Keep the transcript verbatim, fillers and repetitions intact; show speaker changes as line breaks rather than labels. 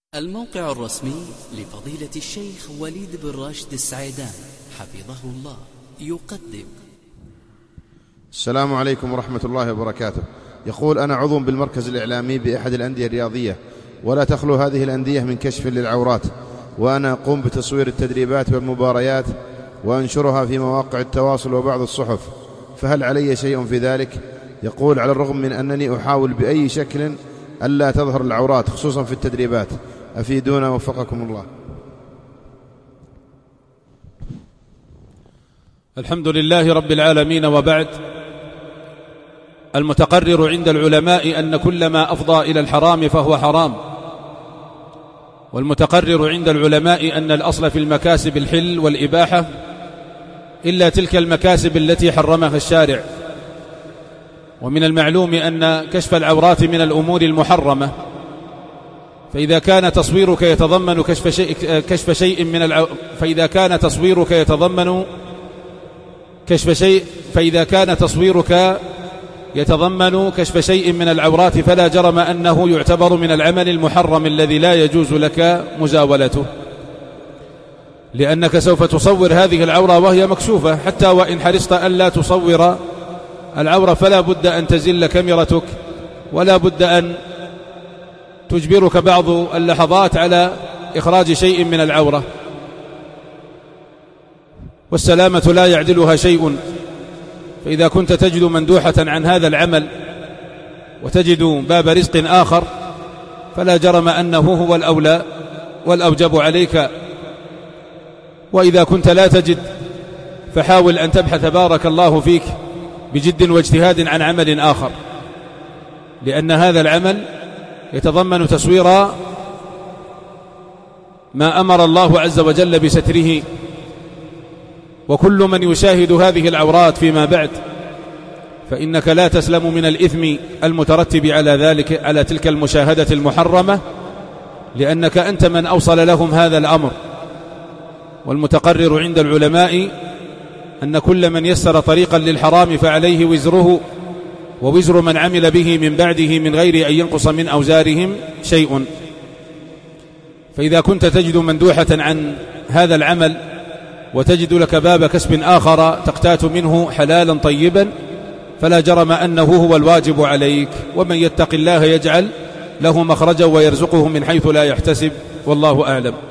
الموقع الرسمي لفضيلة الشيخ وليد بن راشد السعيدان حفظه الله يقدم.
السلام عليكم ورحمة الله وبركاته. يقول: أنا عضو بالمركز الإعلامي بأحد الأندية الرياضية، ولا تخلو هذه الأندية من كشف للعورات، وأنا أقوم بتصوير التدريبات والمباريات وأنشرها في مواقع التواصل وبعض الصحف، فهل علي شيء في ذلك؟ يقول: على الرغم من أنني أحاول بأي شكل ألا تظهر العورات خصوصا في التدريبات، أفيدونا وفقكم الله.
الحمد لله رب العالمين، وبعد. المتقرر عند العلماء أن كل ما أفضى إلى الحرام فهو حرام، والمتقرر عند العلماء أن الأصل في المكاسب الحل والإباحة إلا تلك المكاسب التي حرمها الشارع. ومن المعلوم أن كشف العورات من الأمور المحرمة، فإذا كان تصويرك يتضمن كشف شيء, كشف شيء من العو... فإذا كان تصويرك يتضمن كشف شيء فإذا كان تصويرك يتضمن كشف شيء من العورات فلا جرم أنه يعتبر من العمل المحرم الذي لا يجوز لك مزاولته، لأنك سوف تصور هذه العورة وهي مكشوفة، حتى وإن حرصت ألا تصور العورة فلا بد أن تزل كاميرتك، ولا بد أن تجبرك بعض اللحظات على إخراج شيء من العورة، والسلامة لا يعدلها شيء. فإذا كنت تجد مندوحة عن هذا العمل وتجد باب رزق آخر فلا جرم أنه هو الأولى والأوجب عليك. وإذا كنت لا تجد فحاول أن تبحث بارك الله فيك بجد واجتهاد عن عمل آخر، لأن هذا العمل يتضمن تصوير ما أمر الله عز وجل بستره. وكل من يشاهد هذه العورات فيما بعد فإنك لا تسلم من الإثم المترتب على ذلك، على تلك المشاهدة المحرمة، لأنك أنت من أوصل لهم هذا الأمر. والمتقرر عند العلماء أن كل من يسر طريقا للحرام فعليه وزره ووزر من عمل به من بعده من غير أن ينقص من أوزارهم شيء. فإذا كنت تجد مندوحة عن هذا العمل وتجد لك باب كسب آخر تقتات منه حلالا طيبا فلا جرم أنه هو الواجب عليك، ومن يتق الله يجعل له مخرجا ويرزقه من حيث لا يحتسب، والله أعلم.